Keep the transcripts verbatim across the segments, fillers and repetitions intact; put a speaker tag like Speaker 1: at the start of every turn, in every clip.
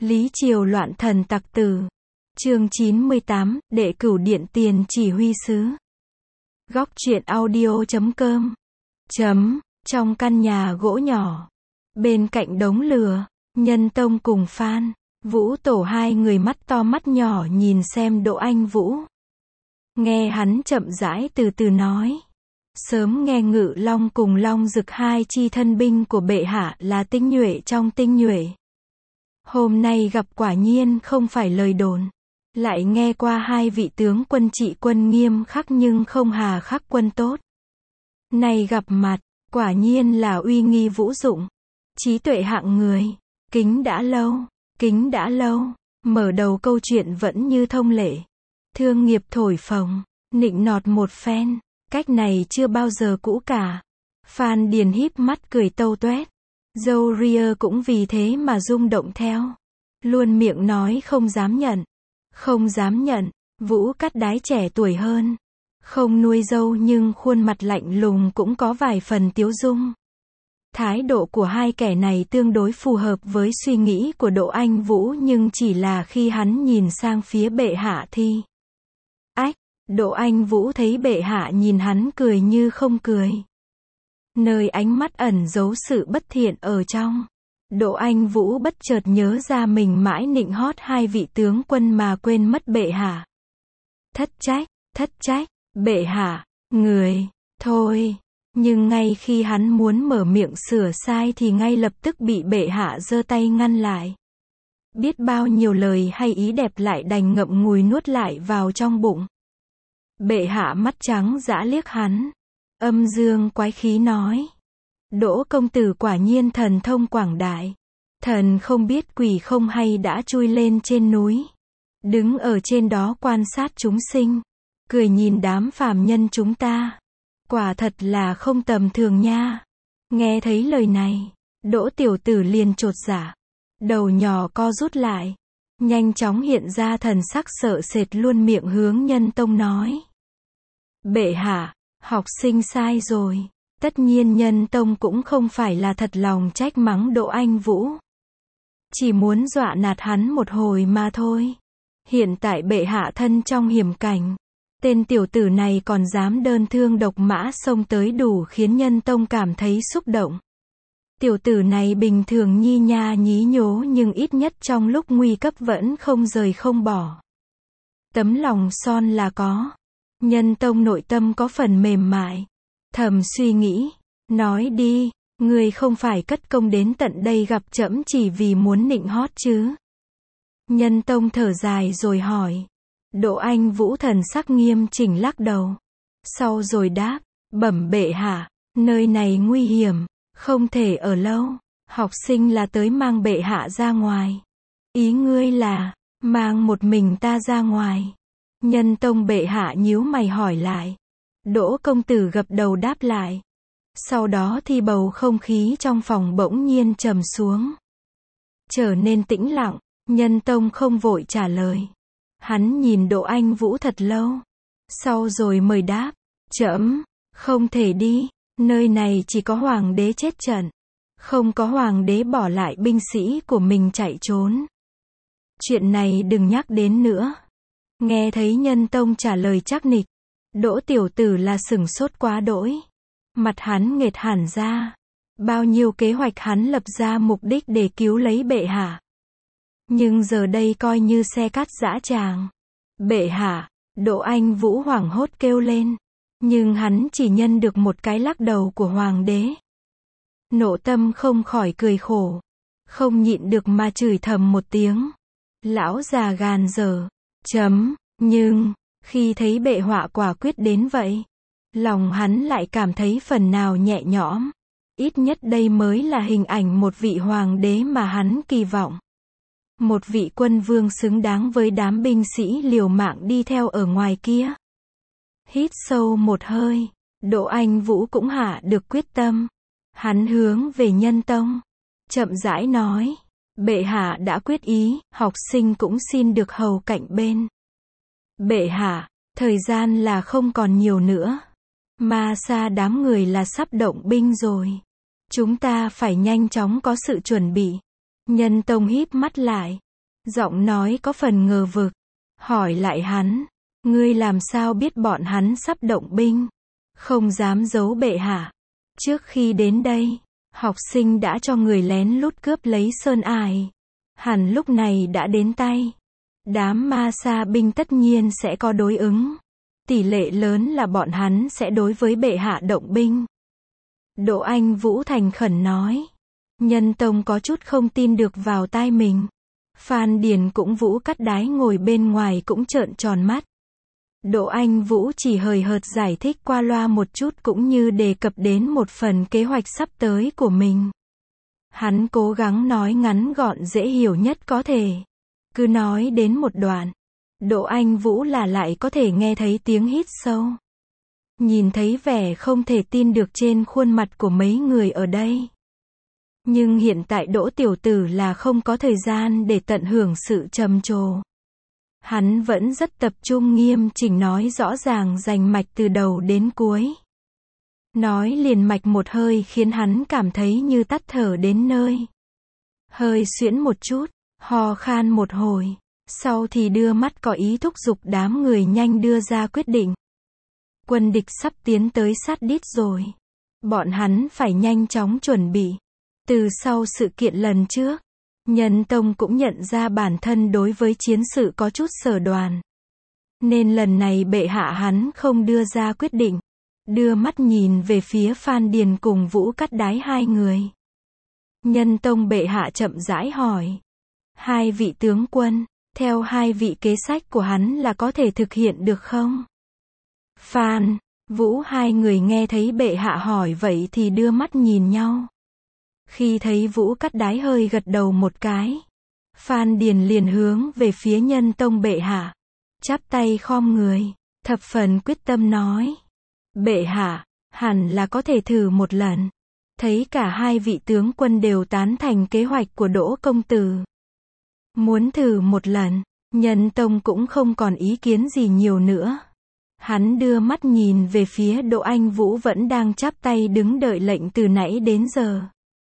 Speaker 1: Lý Triều loạn thần tặc tử. Chương chín mươi tám, Đệ Cửu Điện Tiền Chỉ Huy Sứ. Góc truyện audio chấm com. Chấm, trong căn nhà gỗ nhỏ. Bên cạnh đống lửa, Nhân Tông cùng Phan Vũ Tổ hai người mắt to mắt nhỏ nhìn xem Đỗ Anh Vũ. Nghe hắn chậm rãi từ từ nói. Sớm nghe Ngự Long cùng Long Dực hai chi thân binh của bệ hạ là tinh nhuệ trong tinh nhuệ. Hôm nay gặp quả nhiên không phải lời đồn. Lại nghe qua hai vị tướng quân trị quân nghiêm khắc nhưng không hà khắc quân tốt. Này gặp mặt, quả nhiên là uy nghi vũ dụng. Trí tuệ hạng người. Kính đã lâu, kính đã lâu. Mở đầu câu chuyện vẫn như thông lệ. Thương nghiệp thổi phồng, nịnh nọt một phen. Cách này chưa bao giờ cũ cả. Phan Điền híp mắt cười tâu tuét. Dâu ria cũng vì thế mà rung động theo. Luôn miệng nói không dám nhận. Không dám nhận. Vũ Cát Đái trẻ tuổi hơn. Không nuôi dâu nhưng khuôn mặt lạnh lùng cũng có vài phần tiếu dung. Thái độ của hai kẻ này tương đối phù hợp với suy nghĩ của Đỗ Anh Vũ nhưng chỉ là khi hắn nhìn sang phía bệ hạ thì. Ách, Đỗ Anh Vũ thấy bệ hạ nhìn hắn cười như không cười. Nơi ánh mắt ẩn giấu sự bất thiện ở trong. Đỗ Anh Vũ bất chợt nhớ ra mình mãi nịnh hót hai vị tướng quân mà quên mất bệ hạ. Thất trách, thất trách, bệ hạ, người, thôi. Nhưng ngay khi hắn muốn mở miệng sửa sai thì ngay lập tức bị bệ hạ giơ tay ngăn lại. Biết bao nhiêu lời hay ý đẹp lại đành ngậm ngùi nuốt lại vào trong bụng. Bệ hạ mắt trắng dã liếc hắn. Âm dương quái khí nói. Đỗ công tử quả nhiên thần thông quảng đại. Thần không biết quỷ không hay đã chui lên trên núi. Đứng ở trên đó quan sát chúng sinh. Cười nhìn đám phàm nhân chúng ta. Quả thật là không tầm thường nha. Nghe thấy lời này, Đỗ tiểu tử liền chột dạ. Đầu nhỏ co rút lại. Nhanh chóng hiện ra thần sắc sợ sệt luôn miệng hướng Nhân Tông nói. Bệ hạ, học sinh sai rồi. Tất nhiên Nhân Tông cũng không phải là thật lòng trách mắng Đỗ Anh Vũ. Chỉ muốn dọa nạt hắn một hồi mà thôi. Hiện tại bệ hạ thân trong hiểm cảnh. Tên tiểu tử này còn dám đơn thương độc mã xông tới đủ khiến Nhân Tông cảm thấy xúc động. Tiểu tử này bình thường nhi nha nhí nhố nhưng ít nhất trong lúc nguy cấp vẫn không rời không bỏ. Tấm lòng son là có. Nhân Tông nội tâm có phần mềm mại. Thầm suy nghĩ. Nói đi, người không phải cất công đến tận đây gặp trẫm chỉ vì muốn nịnh hót chứ. Nhân Tông thở dài rồi hỏi. Đỗ Anh Vũ thần sắc nghiêm chỉnh lắc đầu. Sau rồi đáp, bẩm bệ hạ, nơi này nguy hiểm, không thể ở lâu. Học sinh là tới mang bệ hạ ra ngoài. Ý ngươi là, mang một mình ta ra ngoài. Nhân Tông bệ hạ nhíu mày hỏi lại. Đỗ công tử gật đầu đáp lại. Sau đó thì bầu không khí trong phòng bỗng nhiên trầm xuống. Trở nên tĩnh lặng, Nhân Tông không vội trả lời. Hắn nhìn Đỗ Anh Vũ thật lâu. Sau rồi mời đáp. Trẫm, không thể đi. Nơi này chỉ có hoàng đế chết trận. Không có hoàng đế bỏ lại binh sĩ của mình chạy trốn. Chuyện này đừng nhắc đến nữa. Nghe thấy Nhân Tông trả lời chắc nịch. Đỗ tiểu tử là sửng sốt quá đỗi. Mặt hắn nghệt hẳn ra. Bao nhiêu kế hoạch hắn lập ra mục đích để cứu lấy bệ hạ. Nhưng giờ đây coi như xe cát dã tràng. Bệ hạ, Đỗ Anh Vũ hoảng hốt kêu lên. Nhưng hắn chỉ nhân được một cái lắc đầu của hoàng đế. Nộ tâm không khỏi cười khổ. Không nhịn được mà chửi thầm một tiếng. Lão già gàn dở. Chấm, nhưng, khi thấy bệ họa quả quyết đến vậy. Lòng hắn lại cảm thấy phần nào nhẹ nhõm. Ít nhất đây mới là hình ảnh một vị hoàng đế mà hắn kỳ vọng. Một vị quân vương xứng đáng với đám binh sĩ liều mạng đi theo ở ngoài kia. Hít sâu một hơi, Đỗ Anh Vũ cũng hạ được quyết tâm. Hắn hướng về Nhân Tông, chậm rãi nói. Bệ hạ đã quyết ý, học sinh cũng xin được hầu cạnh bên. Bệ hạ, thời gian là không còn nhiều nữa. Ma Sa đám người là sắp động binh rồi. Chúng ta phải nhanh chóng có sự chuẩn bị. Nhân Tông híp mắt lại. Giọng nói có phần ngờ vực. Hỏi lại hắn. Ngươi làm sao biết bọn hắn sắp động binh? Không dám giấu bệ hạ. Trước khi đến đây, học sinh đã cho người lén lút cướp lấy sơn ải. Hẳn lúc này đã đến tay. Đám ma sa binh tất nhiên sẽ có đối ứng. Tỷ lệ lớn là bọn hắn sẽ đối với bệ hạ động binh. Đỗ Anh Vũ thành khẩn nói. Nhân Tông có chút không tin được vào tai mình. Phan Điền cũng Vũ Cát Đái ngồi bên ngoài cũng trợn tròn mắt. Đỗ Anh Vũ chỉ hời hợt giải thích qua loa một chút cũng như đề cập đến một phần kế hoạch sắp tới của mình. Hắn cố gắng nói ngắn gọn dễ hiểu nhất có thể. Cứ nói đến một đoạn. Đỗ Anh Vũ là lại có thể nghe thấy tiếng hít sâu. Nhìn thấy vẻ không thể tin được trên khuôn mặt của mấy người ở đây. Nhưng hiện tại Đỗ tiểu tử là không có thời gian để tận hưởng sự trầm trồ. Hắn vẫn rất tập trung nghiêm chỉnh nói rõ ràng rành mạch từ đầu đến cuối. Nói liền mạch một hơi khiến hắn cảm thấy như tắt thở đến nơi. Hơi xuyễn một chút, ho khan một hồi. Sau thì đưa mắt có ý thúc giục đám người nhanh đưa ra quyết định. Quân địch sắp tiến tới sát đít rồi. Bọn hắn phải nhanh chóng chuẩn bị. Từ sau sự kiện lần trước, Nhân Tông cũng nhận ra bản thân đối với chiến sự có chút sở đoàn. Nên lần này bệ hạ hắn không đưa ra quyết định. Đưa mắt nhìn về phía Phan Điền cùng Vũ Cát Đái hai người. Nhân Tông bệ hạ chậm rãi hỏi. Hai vị tướng quân, theo hai vị kế sách của hắn là có thể thực hiện được không? Phan, Vũ hai người nghe thấy bệ hạ hỏi vậy thì đưa mắt nhìn nhau. Khi thấy Vũ Cát Đái hơi gật đầu một cái, Phan Điền liền hướng về phía Nhân Tông bệ hạ, chắp tay khom người, thập phần quyết tâm nói. Bệ hạ, hẳn là có thể thử một lần. Thấy cả hai vị tướng quân đều tán thành kế hoạch của Đỗ công tử. Muốn thử một lần, Nhân Tông cũng không còn ý kiến gì nhiều nữa. Hắn đưa mắt nhìn về phía Đỗ Anh Vũ vẫn đang chắp tay đứng đợi lệnh từ nãy đến giờ.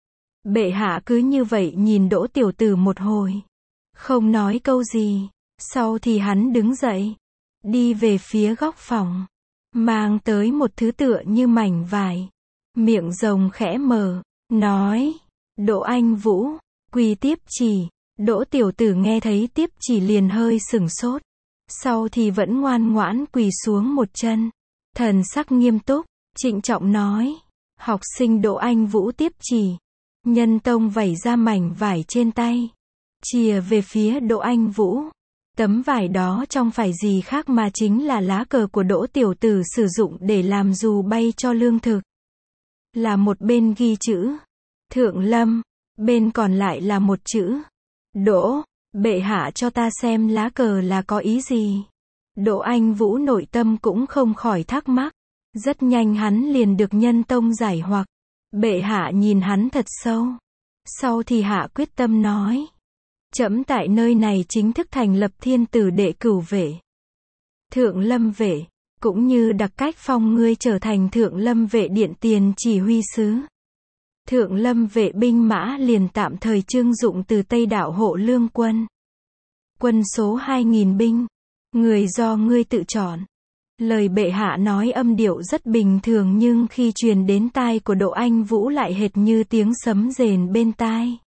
Speaker 1: Bệ hạ cứ như vậy nhìn Đỗ tiểu tử một hồi. Không nói câu gì. Sau thì hắn đứng dậy. Đi về phía góc phòng. Mang tới một thứ tựa như mảnh vải. Miệng rồng khẽ mở. Nói. Đỗ Anh Vũ. Quỳ tiếp chỉ. Đỗ tiểu tử nghe thấy tiếp chỉ liền hơi sửng sốt. Sau thì vẫn ngoan ngoãn quỳ xuống một chân. Thần sắc nghiêm túc. Trịnh trọng nói. Học sinh Đỗ Anh Vũ tiếp chỉ. Nhân Tông vẩy ra mảnh vải trên tay. Chìa về phía Đỗ Anh Vũ. Tấm vải đó trong phải gì khác mà chính là lá cờ của Đỗ tiểu tử sử dụng để làm dù bay cho lương thực. Là một bên ghi chữ Thượng Lâm, bên còn lại là một chữ Đỗ. Bệ hạ cho ta xem lá cờ là có ý gì. Đỗ Anh Vũ nội tâm cũng không khỏi thắc mắc. Rất nhanh hắn liền được Nhân Tông giải hoặc. Bệ hạ nhìn hắn thật sâu. Sau thì hạ quyết tâm nói. Trẫm tại nơi này chính thức thành lập thiên tử đệ cửu vệ. Thượng Lâm vệ, cũng như đặc cách phong ngươi trở thành Thượng Lâm vệ điện tiền chỉ huy sứ. Thượng Lâm vệ binh mã liền tạm thời trưng dụng từ Tây Đạo hộ lương quân. Quân số hai nghìn binh. Người do ngươi tự chọn. Lời bệ hạ nói âm điệu rất bình thường nhưng khi truyền đến tai của Đỗ Anh Vũ lại hệt như tiếng sấm rền bên tai.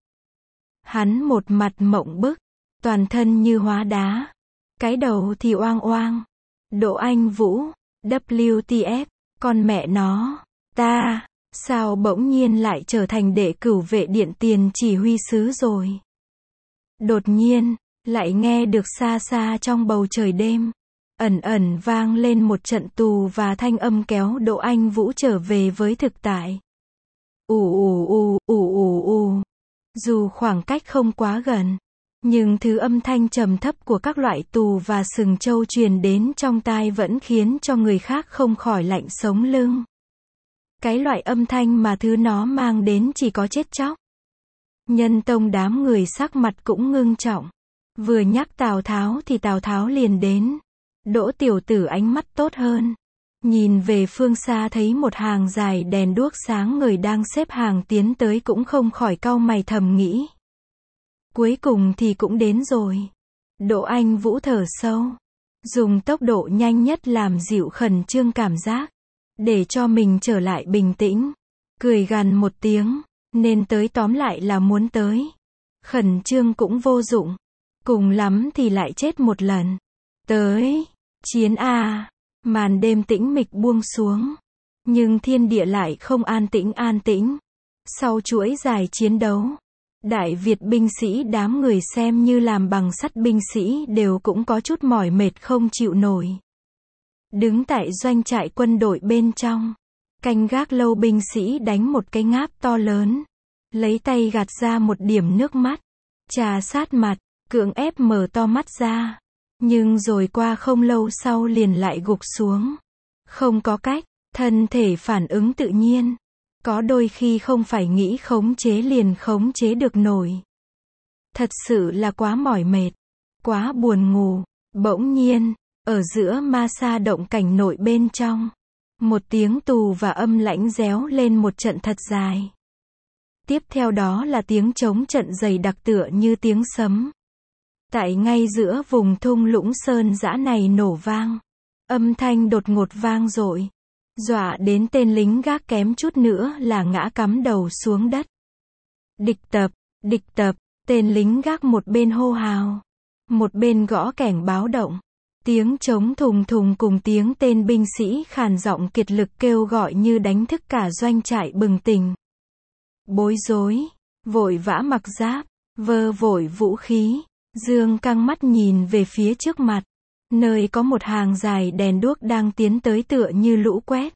Speaker 1: Hắn một mặt mộng bức, toàn thân như hóa đá. Cái đầu thì oang oang. Đỗ Anh Vũ, W T F, con mẹ nó, ta, sao bỗng nhiên lại trở thành đệ cửu vệ điện tiền chỉ huy sứ rồi. Đột nhiên, lại nghe được xa xa trong bầu trời đêm. Ẩn ẩn vang lên một trận tù và thanh âm kéo Đỗ Anh Vũ trở về với thực tại. Ù ù ù, ù ù ù. Dù khoảng cách không quá gần, nhưng thứ âm thanh trầm thấp của các loại tù và sừng trâu truyền đến trong tai vẫn khiến cho người khác không khỏi lạnh sống lưng. Cái loại âm thanh mà thứ nó mang đến chỉ có chết chóc. Nhân Tông đám người sắc mặt cũng ngưng trọng. Vừa nhắc Tào Tháo thì Tào Tháo liền đến. Đỗ tiểu tử ánh mắt tốt hơn. Nhìn về phương xa thấy một hàng dài đèn đuốc sáng người đang xếp hàng tiến tới cũng không khỏi cau mày thầm nghĩ. Cuối cùng thì cũng đến rồi. Đỗ Anh Vũ thở sâu, dùng tốc độ nhanh nhất làm dịu khẩn trương cảm giác, để cho mình trở lại bình tĩnh. Cười gằn một tiếng, nên tới tóm lại là muốn tới. Khẩn trương cũng vô dụng, cùng lắm thì lại chết một lần. Tới, chiến a. Màn đêm tĩnh mịch buông xuống, nhưng thiên địa lại không an tĩnh an tĩnh. Sau chuỗi dài chiến đấu, Đại Việt binh sĩ đám người xem như làm bằng sắt binh sĩ đều cũng có chút mỏi mệt không chịu nổi. Đứng tại doanh trại quân đội bên trong, canh gác lâu binh sĩ đánh một cái ngáp to lớn, lấy tay gạt ra một điểm nước mắt, trà sát mặt, cưỡng ép mở to mắt ra. Nhưng rồi qua không lâu sau liền lại gục xuống. Không có cách, thân thể phản ứng tự nhiên. Có đôi khi không phải nghĩ khống chế liền khống chế được nổi. Thật sự là quá mỏi mệt, quá buồn ngủ. Bỗng nhiên, ở giữa ma sa động cảnh nội bên trong, một tiếng tù và âm lãnh réo lên một trận thật dài. Tiếp theo đó là tiếng trống trận dày đặc tựa như tiếng sấm. Tại ngay giữa vùng thung lũng sơn dã này nổ vang. Âm thanh đột ngột vang dội, dọa đến tên lính gác kém chút nữa là ngã cắm đầu xuống đất. Địch tập, địch tập, tên lính gác một bên hô hào, một bên gõ kẻng báo động. Tiếng trống thùng thùng cùng tiếng tên binh sĩ khàn giọng kiệt lực kêu gọi như đánh thức cả doanh trại bừng tỉnh. Bối rối, vội vã mặc giáp, vơ vội vũ khí. Dương căng mắt nhìn về phía trước mặt, nơi có một hàng dài đèn đuốc đang tiến tới tựa như lũ quét.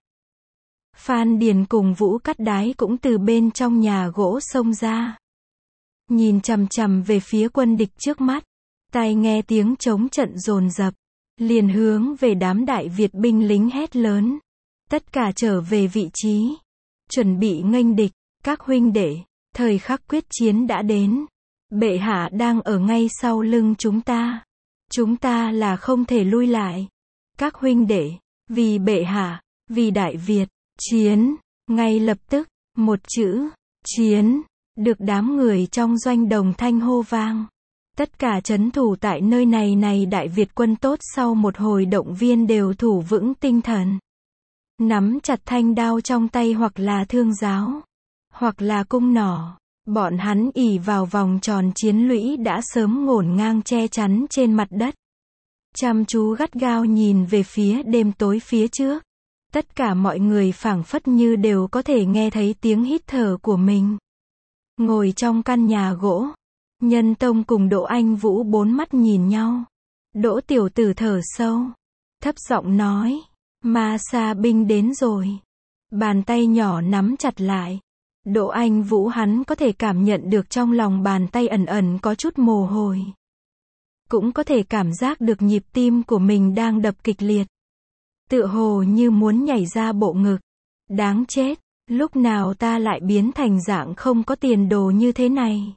Speaker 1: Phan Điền cùng Vũ Cắt Đái cũng từ bên trong nhà gỗ xông ra. Nhìn chằm chằm về phía quân địch trước mắt, tai nghe tiếng trống trận dồn dập, liền hướng về đám Đại Việt binh lính hét lớn. Tất cả trở về vị trí, chuẩn bị nghênh địch, các huynh đệ, thời khắc quyết chiến đã đến. Bệ hạ đang ở ngay sau lưng chúng ta. Chúng ta là không thể lui lại. Các huynh đệ, vì bệ hạ, vì Đại Việt, chiến. Ngay lập tức, một chữ, chiến, được đám người trong doanh đồng thanh hô vang. Tất cả trấn thủ tại nơi này này Đại Việt quân tốt sau một hồi động viên đều thủ vững tinh thần. Nắm chặt thanh đao trong tay hoặc là thương giáo, hoặc là cung nỏ. Bọn hắn ỷ vào vòng tròn chiến lũy đã sớm ngổn ngang che chắn trên mặt đất. Chăm chú gắt gao nhìn về phía đêm tối phía trước. Tất cả mọi người phảng phất như đều có thể nghe thấy tiếng hít thở của mình. Ngồi trong căn nhà gỗ, Nhân Tông cùng Đỗ Anh Vũ bốn mắt nhìn nhau. Đỗ tiểu tử thở sâu, thấp giọng nói, ma sa binh đến rồi. Bàn tay nhỏ nắm chặt lại. Đỗ Anh Vũ hắn có thể cảm nhận được trong lòng bàn tay ẩn ẩn có chút mồ hôi. Cũng có thể cảm giác được nhịp tim của mình đang đập kịch liệt. Tựa hồ như muốn nhảy ra bộ ngực. Đáng chết, lúc nào ta lại biến thành dạng không có tiền đồ như thế này.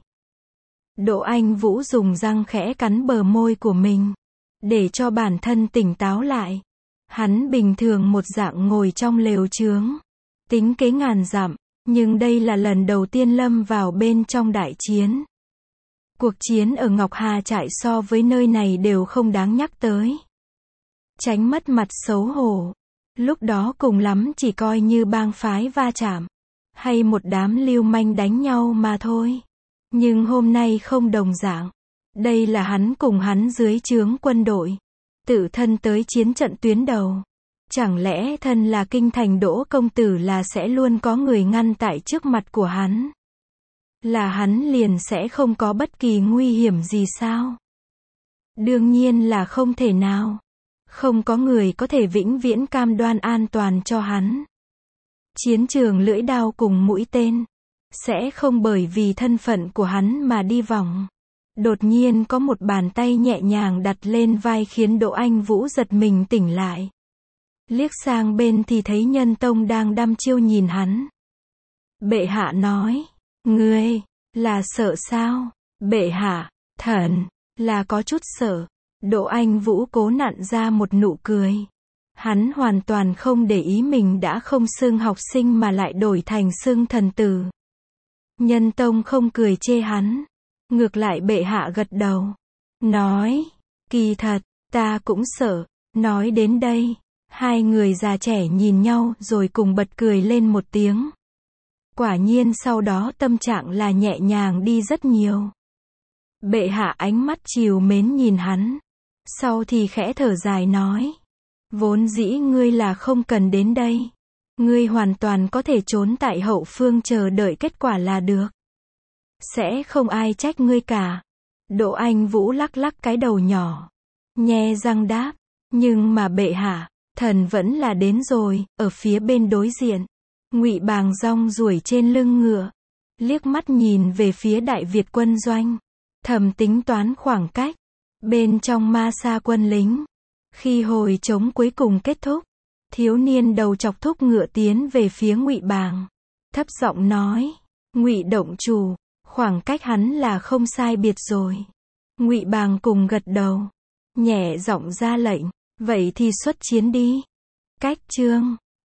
Speaker 1: Đỗ Anh Vũ dùng răng khẽ cắn bờ môi của mình, để cho bản thân tỉnh táo lại. Hắn bình thường một dạng ngồi trong lều chướng, tính kế ngàn dặm. Nhưng đây là lần đầu tiên lâm vào bên trong đại chiến. Cuộc chiến ở Ngọc Hà trại so với nơi này đều không đáng nhắc tới. Tránh mất mặt xấu hổ. Lúc đó cùng lắm chỉ coi như bang phái va chạm, hay một đám lưu manh đánh nhau mà thôi. Nhưng hôm nay không đồng dạng. Đây là hắn cùng hắn dưới trướng quân đội, tự thân tới chiến trận tuyến đầu. Chẳng lẽ thân là kinh thành Đỗ công tử là sẽ luôn có người ngăn tại trước mặt của hắn? Là hắn liền sẽ không có bất kỳ nguy hiểm gì sao? Đương nhiên là không thể nào. Không có người có thể vĩnh viễn cam đoan an toàn cho hắn. Chiến trường lưỡi đao cùng mũi tên, sẽ không bởi vì thân phận của hắn mà đi vòng. Đột nhiên có một bàn tay nhẹ nhàng đặt lên vai khiến Đỗ Anh Vũ giật mình tỉnh lại. Liếc sang bên thì thấy Nhân Tông đang đăm chiêu nhìn hắn. Bệ hạ nói, ngươi, là sợ sao? Bệ hạ, thần, là có chút sợ. Đỗ Anh Vũ cố nặn ra một nụ cười. Hắn hoàn toàn không để ý mình đã không xưng học sinh mà lại đổi thành xưng thần tử. Nhân Tông không cười chê hắn. Ngược lại bệ hạ gật đầu, nói, kỳ thật, ta cũng sợ. Nói đến đây, hai người già trẻ nhìn nhau rồi cùng bật cười lên một tiếng. Quả nhiên sau đó tâm trạng là nhẹ nhàng đi rất nhiều. Bệ hạ ánh mắt trìu mến nhìn hắn. Sau thì khẽ thở dài nói, vốn dĩ ngươi là không cần đến đây. Ngươi hoàn toàn có thể trốn tại hậu phương chờ đợi kết quả là được. Sẽ không ai trách ngươi cả. Đỗ Anh Vũ lắc lắc cái đầu nhỏ, nhe răng đáp, nhưng mà bệ hạ, thần vẫn là đến rồi. Ở phía bên đối diện, Ngụy Bàng rong ruổi trên lưng ngựa, liếc mắt nhìn về phía Đại Việt quân doanh, thầm tính toán khoảng cách. Bên trong ma sa quân lính, khi hồi trống cuối cùng kết thúc, thiếu niên đầu chọc thúc ngựa tiến về phía Ngụy Bàng, thấp giọng nói, Ngụy động chủ, khoảng cách hắn là không sai biệt rồi. Ngụy Bàng cùng gật đầu, nhẹ giọng ra lệnh, vậy thì xuất chiến đi. Cách chương